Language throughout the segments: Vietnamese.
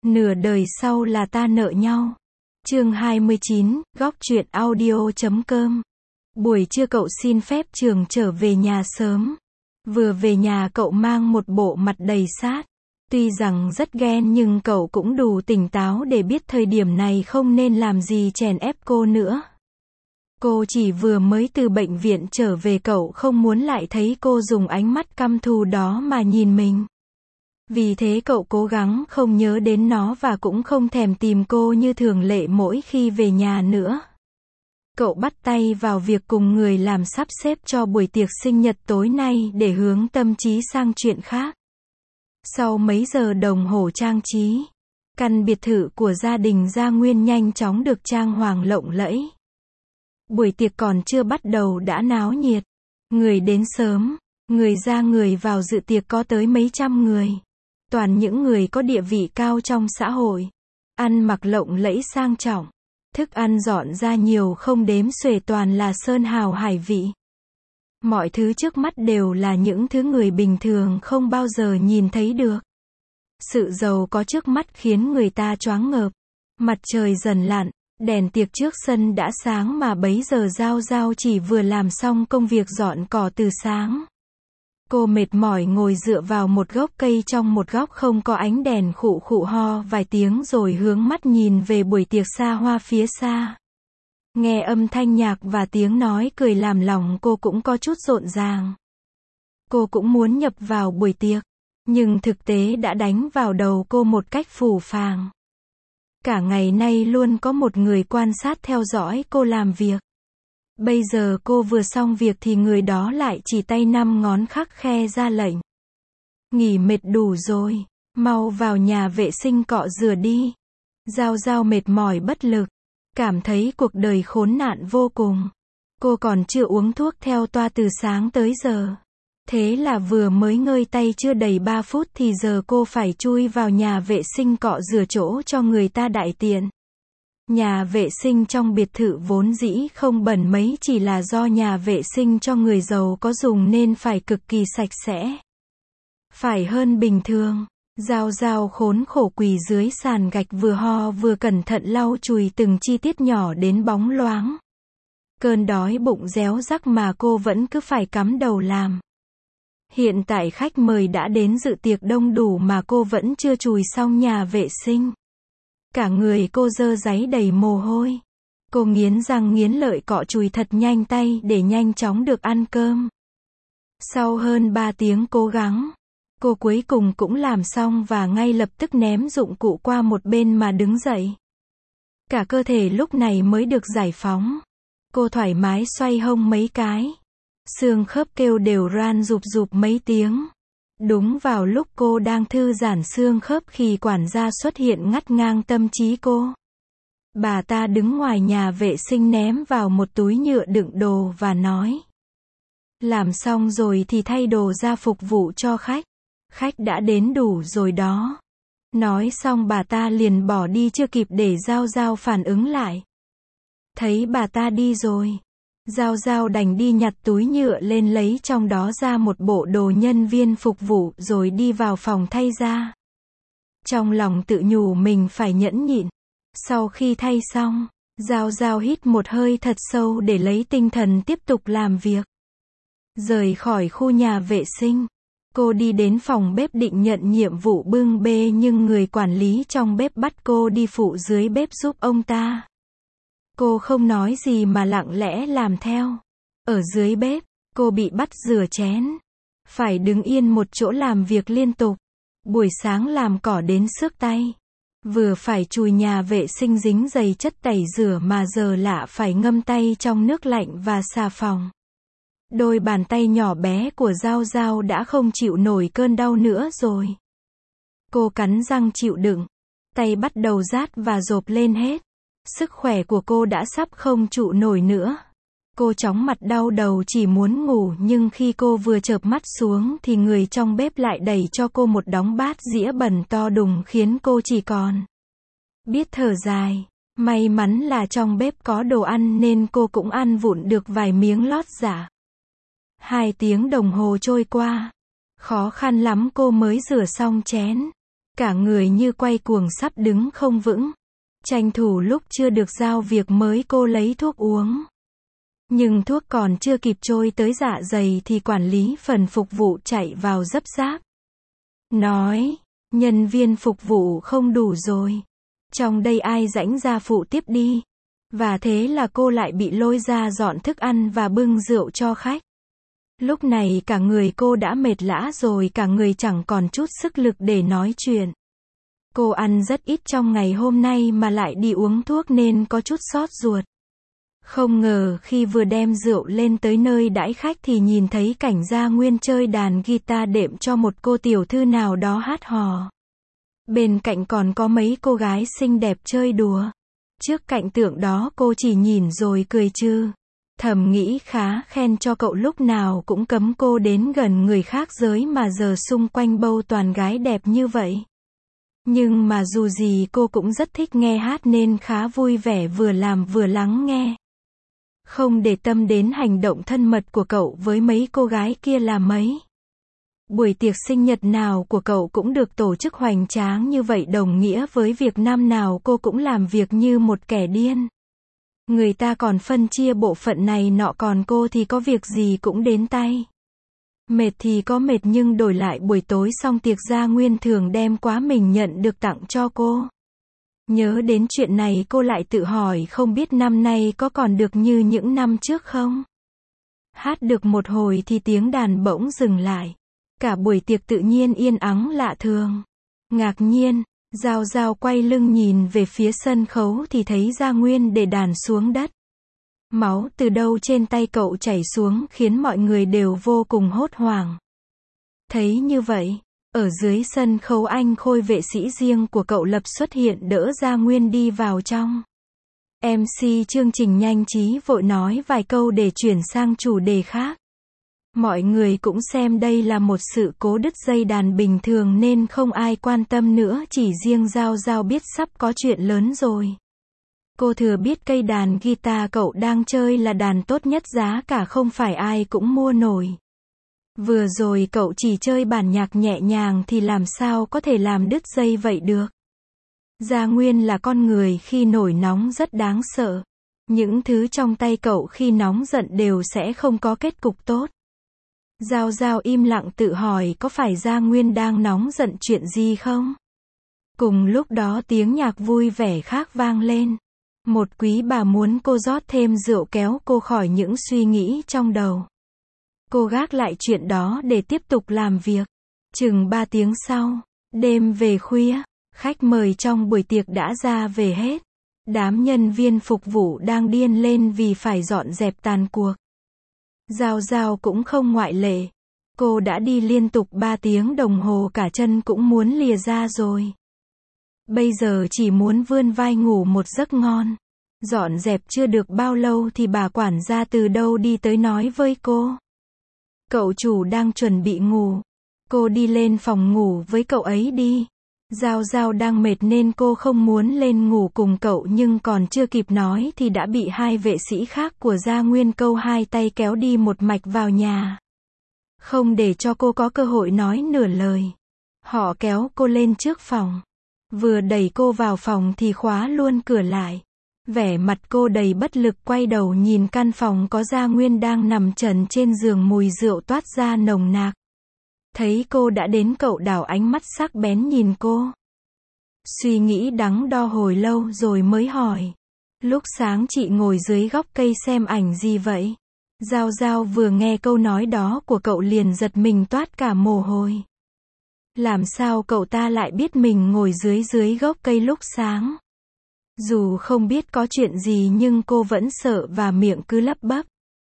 Nửa đời sau là ta nợ nhau. Chương 29, góc truyện audio.com. Buổi trưa cậu xin phép trường trở về nhà sớm. Vừa về nhà cậu mang một bộ mặt đầy sát. Tuy rằng rất ghen nhưng cậu cũng đủ tỉnh táo để biết thời điểm này không nên làm gì chèn ép cô nữa. Cô chỉ vừa mới từ bệnh viện trở về, cậu không muốn lại thấy cô dùng ánh mắt căm thù đó mà nhìn mình. Vì thế cậu cố gắng không nhớ đến nó và cũng không thèm tìm cô như thường lệ mỗi khi về nhà nữa. Cậu bắt tay vào việc cùng người làm sắp xếp cho buổi tiệc sinh nhật tối nay để hướng tâm trí sang chuyện khác. Sau mấy giờ đồng hồ trang trí, căn biệt thự của gia đình Gia Nguyên nhanh chóng được trang hoàng lộng lẫy. Buổi tiệc còn chưa bắt đầu đã náo nhiệt. Người đến sớm, người ra người vào dự tiệc có tới mấy trăm người. Toàn những người có địa vị cao trong xã hội. Ăn mặc lộng lẫy sang trọng. Thức ăn dọn ra nhiều không đếm xuể, toàn là sơn hào hải vị. Mọi thứ trước mắt đều là những thứ người bình thường không bao giờ nhìn thấy được. Sự giàu có trước mắt khiến người ta choáng ngợp. Mặt trời dần lặn, đèn tiệc trước sân đã sáng mà bấy giờ Giao Giao chỉ vừa làm xong công việc dọn cỏ từ sáng. Cô mệt mỏi ngồi dựa vào một gốc cây trong một góc không có ánh đèn, khụ khụ ho vài tiếng rồi hướng mắt nhìn về buổi tiệc xa hoa phía xa. Nghe âm thanh nhạc và tiếng nói cười làm lòng cô cũng có chút rộn ràng. Cô cũng muốn nhập vào buổi tiệc, nhưng thực tế đã đánh vào đầu cô một cách phù phàng. Cả ngày nay luôn có một người quan sát theo dõi cô làm việc. Bây giờ cô vừa xong việc thì người đó lại chỉ tay năm ngón khắc khe ra lệnh. Nghỉ mệt đủ rồi, mau vào nhà vệ sinh cọ rửa đi. Giao Giao mệt mỏi bất lực, cảm thấy cuộc đời khốn nạn vô cùng. Cô còn chưa uống thuốc theo toa từ sáng tới giờ. Thế là vừa mới ngơi tay chưa đầy 3 phút thì giờ cô phải chui vào nhà vệ sinh cọ rửa chỗ cho người ta đại tiện. Nhà vệ sinh trong biệt thự vốn dĩ không bẩn mấy, chỉ là do nhà vệ sinh cho người giàu có dùng nên phải cực kỳ sạch sẽ. Phải hơn bình thường. Giao Giao khốn khổ quỳ dưới sàn gạch, vừa ho vừa cẩn thận lau chùi từng chi tiết nhỏ đến bóng loáng. Cơn đói bụng réo rắc mà cô vẫn cứ phải cắm đầu làm. Hiện tại khách mời đã đến dự tiệc đông đủ mà cô vẫn chưa chùi xong nhà vệ sinh. Cả người cô dơ dáy đầy mồ hôi. Cô nghiến răng nghiến lợi cọ chùi thật nhanh tay để nhanh chóng được ăn cơm. Sau hơn 3 tiếng cố gắng, cô cuối cùng cũng làm xong và ngay lập tức ném dụng cụ qua một bên mà đứng dậy. Cả cơ thể lúc này mới được giải phóng. Cô thoải mái xoay hông mấy cái. Xương khớp kêu đều ran rụp rụp mấy tiếng. Đúng vào lúc cô đang thư giãn xương khớp thì quản gia xuất hiện ngắt ngang tâm trí cô. Bà ta đứng ngoài nhà vệ sinh ném vào một túi nhựa đựng đồ và nói: làm xong rồi thì thay đồ ra phục vụ cho khách. Khách đã đến đủ rồi đó. Nói xong bà ta liền bỏ đi chưa kịp để Giao Giao phản ứng lại. Thấy bà ta đi rồi, Giao Giao đành đi nhặt túi nhựa lên, lấy trong đó ra một bộ đồ nhân viên phục vụ rồi đi vào phòng thay ra. Trong lòng tự nhủ mình phải nhẫn nhịn. Sau khi thay xong, Giao Giao hít một hơi thật sâu để lấy tinh thần tiếp tục làm việc. Rời khỏi khu nhà vệ sinh, cô đi đến phòng bếp định nhận nhiệm vụ bưng bê, nhưng người quản lý trong bếp bắt cô đi phụ dưới bếp giúp ông ta. Cô không nói gì mà lặng lẽ làm theo. Ở dưới bếp, cô bị bắt rửa chén. Phải đứng yên một chỗ làm việc liên tục. Buổi sáng làm cỏ đến xước tay. Vừa phải chùi nhà vệ sinh dính đầy chất tẩy rửa mà giờ lạ phải ngâm tay trong nước lạnh và xà phòng. Đôi bàn tay nhỏ bé của Giao Giao đã không chịu nổi cơn đau nữa rồi. Cô cắn răng chịu đựng. Tay bắt đầu rát và rộp lên hết. Sức khỏe của cô đã sắp không trụ nổi nữa. Cô chóng mặt đau đầu chỉ muốn ngủ, nhưng khi cô vừa chợp mắt xuống thì người trong bếp lại đẩy cho cô một đống bát dĩa bẩn to đùng khiến cô chỉ còn biết thở dài. May mắn là trong bếp có đồ ăn nên cô cũng ăn vụn được vài miếng lót dạ. 2 tiếng đồng hồ trôi qua. Khó khăn lắm cô mới rửa xong chén. Cả người như quay cuồng sắp đứng không vững. Tranh thủ lúc chưa được giao việc mới cô lấy thuốc uống. Nhưng thuốc còn chưa kịp trôi tới dạ dày thì quản lý phần phục vụ chạy vào gấp gáp. Nói, nhân viên phục vụ không đủ rồi. Trong đây ai rảnh ra phụ tiếp đi. Và thế là cô lại bị lôi ra dọn thức ăn và bưng rượu cho khách. Lúc này cả người cô đã mệt lả rồi, cả người chẳng còn chút sức lực để nói chuyện. Cô ăn rất ít trong ngày hôm nay mà lại đi uống thuốc nên có chút xót ruột. Không ngờ khi vừa đem rượu lên tới nơi đãi khách thì nhìn thấy cảnh Gia Nguyên chơi đàn guitar đệm cho một cô tiểu thư nào đó hát hò. Bên cạnh còn có mấy cô gái xinh đẹp chơi đùa. Trước cảnh tượng đó cô chỉ nhìn rồi cười trừ. Thầm nghĩ khá khen cho cậu, lúc nào cũng cấm cô đến gần người khác giới mà giờ xung quanh bâu toàn gái đẹp như vậy. Nhưng mà dù gì cô cũng rất thích nghe hát nên khá vui vẻ vừa làm vừa lắng nghe. Không để tâm đến hành động thân mật của cậu với mấy cô gái kia là mấy. Buổi tiệc sinh nhật nào của cậu cũng được tổ chức hoành tráng như vậy, đồng nghĩa với việc năm nào cô cũng làm việc như một kẻ điên. Người ta còn phân chia bộ phận này nọ, còn cô thì có việc gì cũng đến tay. Mệt thì có mệt nhưng đổi lại buổi tối xong tiệc Gia Nguyên thường đem quà mình nhận được tặng cho cô. Nhớ đến chuyện này cô lại tự hỏi không biết năm nay có còn được như những năm trước không? Hát được một hồi thì tiếng đàn bỗng dừng lại. Cả buổi tiệc tự nhiên yên ắng lạ thường. Ngạc nhiên, Giao Giao quay lưng nhìn về phía sân khấu thì thấy Gia Nguyên để đàn xuống đất. Máu từ đâu trên tay cậu chảy xuống khiến mọi người đều vô cùng hốt hoảng. Thấy như vậy, ở dưới sân khấu anh Khôi, vệ sĩ riêng của cậu, lập xuất hiện đỡ Gia Nguyên đi vào trong. MC chương trình nhanh trí vội nói vài câu để chuyển sang chủ đề khác. Mọi người cũng xem đây là một sự cố đứt dây đàn bình thường nên không ai quan tâm nữa, chỉ riêng Giao Giao biết sắp có chuyện lớn rồi. Cô thừa biết cây đàn guitar cậu đang chơi là đàn tốt nhất, giá cả không phải ai cũng mua nổi. Vừa rồi cậu chỉ chơi bản nhạc nhẹ nhàng thì làm sao có thể làm đứt dây vậy được. Gia Nguyên là con người khi nổi nóng rất đáng sợ. Những thứ trong tay cậu khi nóng giận đều sẽ không có kết cục tốt. Giao Giao im lặng tự hỏi có phải Gia Nguyên đang nóng giận chuyện gì không? Cùng lúc đó tiếng nhạc vui vẻ khác vang lên. Một quý bà muốn cô rót thêm rượu kéo cô khỏi những suy nghĩ trong đầu. Cô gác lại chuyện đó để tiếp tục làm việc. Chừng 3 tiếng sau, đêm về khuya, khách mời trong buổi tiệc đã ra về hết. Đám nhân viên phục vụ đang điên lên vì phải dọn dẹp tàn cuộc. Giao Giao cũng không ngoại lệ. Cô đã đi liên tục 3 tiếng đồng hồ, cả chân cũng muốn lìa ra rồi. Bây giờ chỉ muốn vươn vai ngủ một giấc ngon. Dọn dẹp chưa được bao lâu thì bà quản gia từ đâu đi tới nói với cô. Cậu chủ đang chuẩn bị ngủ. Cô đi lên phòng ngủ với cậu ấy đi. Giao Giao đang mệt nên cô không muốn lên ngủ cùng cậu, nhưng còn chưa kịp nói thì đã bị hai vệ sĩ khác của Gia Nguyên câu hai tay kéo đi một mạch vào nhà. Không để cho cô có cơ hội nói nửa lời. Họ kéo cô lên trước phòng. Vừa đẩy cô vào phòng thì khóa luôn cửa lại. Vẻ mặt cô đầy bất lực, quay đầu nhìn căn phòng có Gia Nguyên đang nằm trần trên giường, mùi rượu toát ra nồng nặc. Thấy cô đã đến, cậu đảo ánh mắt sắc bén nhìn cô. Suy nghĩ đắn đo hồi lâu rồi mới hỏi. Lúc sáng chị ngồi dưới gốc cây xem ảnh gì vậy? Giao Giao vừa nghe câu nói đó của cậu liền giật mình toát cả mồ hôi. Làm sao cậu ta lại biết mình ngồi dưới gốc cây lúc sáng? Dù không biết có chuyện gì nhưng cô vẫn sợ và miệng cứ lắp bắp.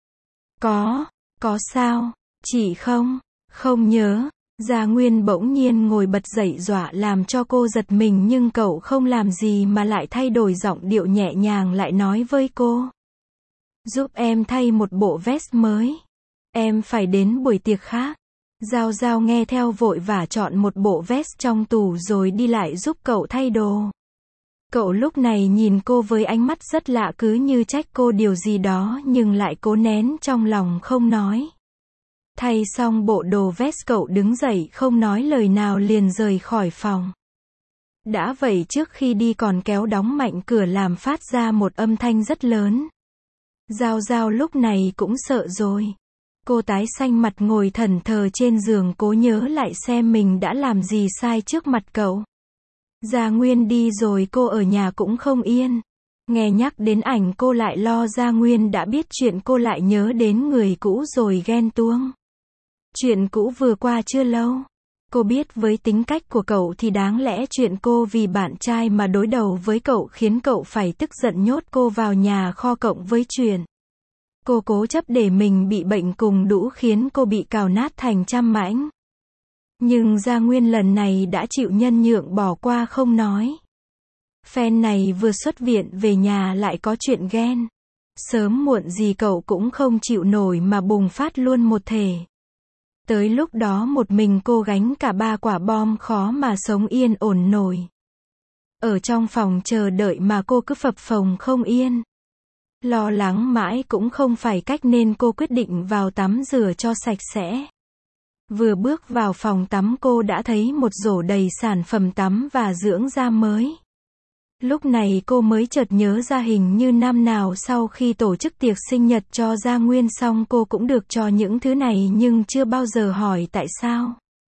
Có sao? Chị không nhớ. Gia Nguyên bỗng nhiên ngồi bật dậy dọa làm cho cô giật mình, nhưng cậu không làm gì mà lại thay đổi giọng điệu nhẹ nhàng lại nói với cô. Giúp em thay một bộ vest mới. Em phải đến buổi tiệc khác. Giao Giao nghe theo vội vã chọn một bộ vest trong tủ rồi đi lại giúp cậu thay đồ. Cậu lúc này nhìn cô với ánh mắt rất lạ, cứ như trách cô điều gì đó nhưng lại cố nén trong lòng không nói. Thay xong bộ đồ vest cậu đứng dậy không nói lời nào liền rời khỏi phòng. Đã vậy trước khi đi còn kéo đóng mạnh cửa làm phát ra một âm thanh rất lớn. Giao Giao lúc này cũng sợ rồi. Cô tái xanh mặt ngồi thẫn thờ trên giường cố nhớ lại xem mình đã làm gì sai trước mặt cậu. Gia Nguyên đi rồi cô ở nhà cũng không yên. Nghe nhắc đến ảnh cô lại lo Gia Nguyên đã biết chuyện cô lại nhớ đến người cũ rồi ghen tuông. Chuyện cũ vừa qua chưa lâu. Cô biết với tính cách của cậu thì đáng lẽ chuyện cô vì bạn trai mà đối đầu với cậu khiến cậu phải tức giận nhốt cô vào nhà kho cộng với chuyện cô cố chấp để mình bị bệnh cùng đũ khiến cô bị cào nát thành trăm mảnh. Nhưng Gia Nguyên lần này đã chịu nhân nhượng bỏ qua không nói. Phen này vừa xuất viện về nhà lại có chuyện ghen. Sớm muộn gì cậu cũng không chịu nổi mà bùng phát luôn một thể. Tới lúc đó một mình cô gánh cả 3 quả bom khó mà sống yên ổn nổi. Ở trong phòng chờ đợi mà cô cứ phập phồng không yên. Lo lắng mãi cũng không phải cách nên cô quyết định vào tắm rửa cho sạch sẽ. Vừa bước vào phòng tắm cô đã thấy một rổ đầy sản phẩm tắm và dưỡng da mới. Lúc này cô mới chợt nhớ ra hình như năm nào sau khi tổ chức tiệc sinh nhật cho Gia Nguyên xong cô cũng được cho những thứ này nhưng chưa bao giờ hỏi tại sao.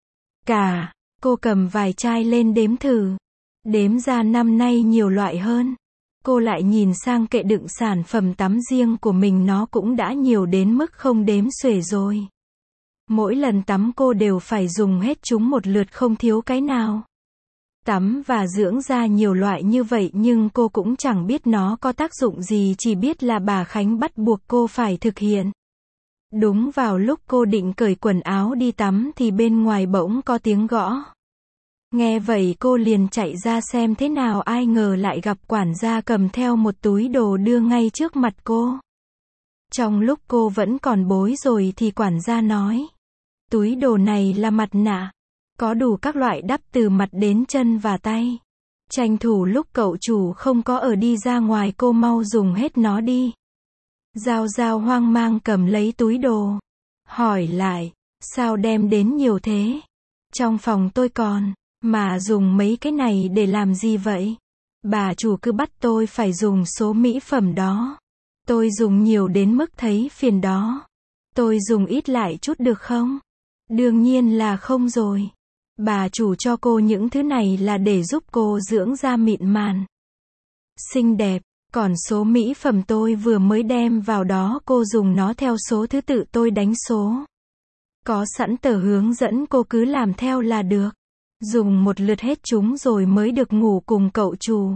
Cô cầm vài chai lên đếm thử. Đếm ra năm nay nhiều loại hơn. Cô lại nhìn sang kệ đựng sản phẩm tắm riêng của mình nó cũng đã nhiều đến mức không đếm xuể rồi. Mỗi lần tắm cô đều phải dùng hết chúng một lượt không thiếu cái nào. Tắm và dưỡng da nhiều loại như vậy nhưng cô cũng chẳng biết nó có tác dụng gì, chỉ biết là bà Khánh bắt buộc cô phải thực hiện. Đúng vào lúc cô định cởi quần áo đi tắm thì bên ngoài bỗng có tiếng gõ. Nghe vậy cô liền chạy ra xem thế nào, ai ngờ lại gặp quản gia cầm theo một túi đồ đưa ngay trước mặt cô. Trong lúc cô vẫn còn bối rối thì quản gia nói. Túi đồ này là mặt nạ. Có đủ các loại đắp từ mặt đến chân và tay. Tranh thủ lúc cậu chủ không có ở đi ra ngoài cô mau dùng hết nó đi. Giao Giao hoang mang cầm lấy túi đồ. Hỏi lại, sao đem đến nhiều thế? Trong phòng tôi còn, mà dùng mấy cái này để làm gì vậy? Bà chủ cứ bắt tôi phải dùng số mỹ phẩm đó. Tôi dùng nhiều đến mức thấy phiền đó. Tôi dùng ít lại chút được không? Đương nhiên là không rồi. Bà chủ cho cô những thứ này là để giúp cô dưỡng da mịn màng, xinh đẹp, còn số mỹ phẩm tôi vừa mới đem vào đó cô dùng nó theo số thứ tự tôi đánh số. Có sẵn tờ hướng dẫn cô cứ làm theo là được. Dùng một lượt hết chúng rồi mới được ngủ cùng cậu chủ.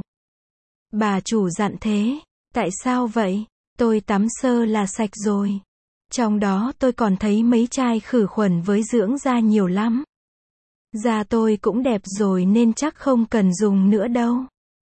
Bà chủ dặn thế. Tại sao vậy? Tôi tắm sơ là sạch rồi. Trong đó tôi còn thấy mấy chai khử khuẩn với dưỡng da nhiều lắm. Da tôi cũng đẹp rồi nên chắc không cần dùng nữa đâu.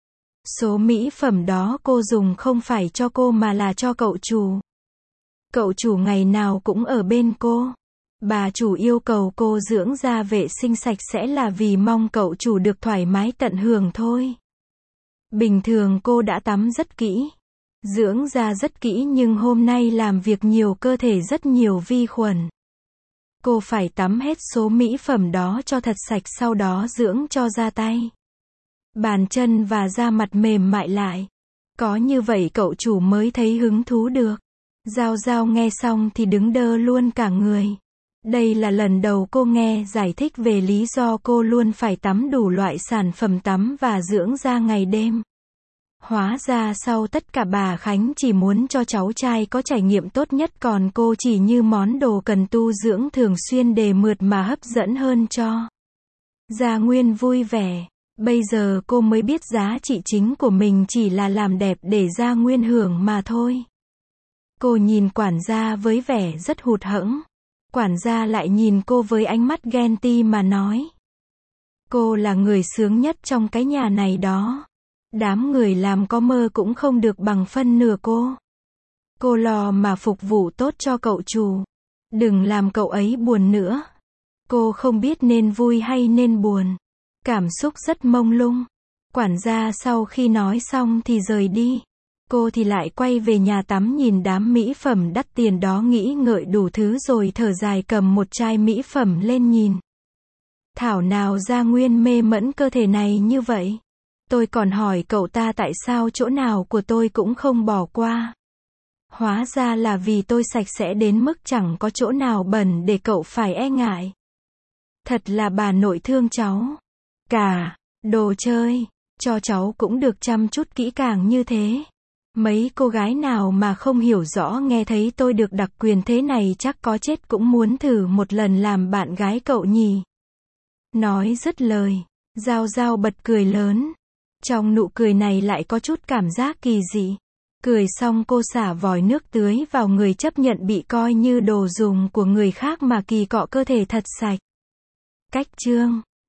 Số mỹ phẩm đó cô dùng không phải cho cô mà là cho cậu chủ. Cậu chủ ngày nào cũng ở bên cô. Bà chủ yêu cầu cô dưỡng da vệ sinh sạch sẽ là vì mong cậu chủ được thoải mái tận hưởng thôi. Bình thường cô đã tắm rất kỹ, dưỡng da rất kỹ nhưng hôm nay làm việc nhiều cơ thể rất nhiều vi khuẩn. Cô phải tắm hết số mỹ phẩm đó cho thật sạch sau đó dưỡng cho da tay, bàn chân và da mặt mềm mại lại. Có như vậy cậu chủ mới thấy hứng thú được. Giao Giao nghe xong thì đứng đơ luôn cả người. Đây là lần đầu cô nghe giải thích về lý do cô luôn phải tắm đủ loại sản phẩm tắm và dưỡng da ngày đêm. Hóa ra sau tất cả bà Khánh chỉ muốn cho cháu trai có trải nghiệm tốt nhất còn cô chỉ như món đồ cần tu dưỡng thường xuyên để mượt mà hấp dẫn hơn cho. Gia Nguyên vui vẻ. Bây giờ cô mới biết giá trị chính của mình chỉ là làm đẹp để Gia Nguyên hưởng mà thôi. Cô nhìn quản gia với vẻ rất hụt hẫng. Quản gia lại nhìn cô với ánh mắt ghen ti mà nói. Cô là người sướng nhất trong cái nhà này đó. Đám người làm có mơ cũng không được bằng phân nửa cô. Cô lo mà phục vụ tốt cho cậu chủ. Đừng làm cậu ấy buồn nữa. Cô không biết nên vui hay nên buồn. Cảm xúc rất mông lung. Quản gia sau khi nói xong thì rời đi. Cô thì lại quay về nhà tắm nhìn đám mỹ phẩm đắt tiền đó nghĩ ngợi đủ thứ rồi thở dài cầm một chai mỹ phẩm lên nhìn. Thảo nào Gia Nguyên mê mẫn cơ thể này như vậy. Tôi còn hỏi cậu ta tại sao chỗ nào của tôi cũng không bỏ qua. Hóa ra là vì tôi sạch sẽ đến mức chẳng có chỗ nào bẩn để cậu phải e ngại. Thật là bà nội thương cháu. Cả, đồ chơi, cho cháu cũng được chăm chút kỹ càng như thế. Mấy cô gái nào mà không hiểu rõ nghe thấy tôi được đặc quyền thế này chắc có chết cũng muốn thử một lần làm bạn gái cậu nhỉ. Nói dứt lời, Giao Giao bật cười lớn. Trong nụ cười này lại có chút cảm giác kỳ dị. Cười xong cô xả vòi nước tưới vào người, chấp nhận bị coi như đồ dùng của người khác mà kỳ cọ cơ thể thật sạch. Cách chương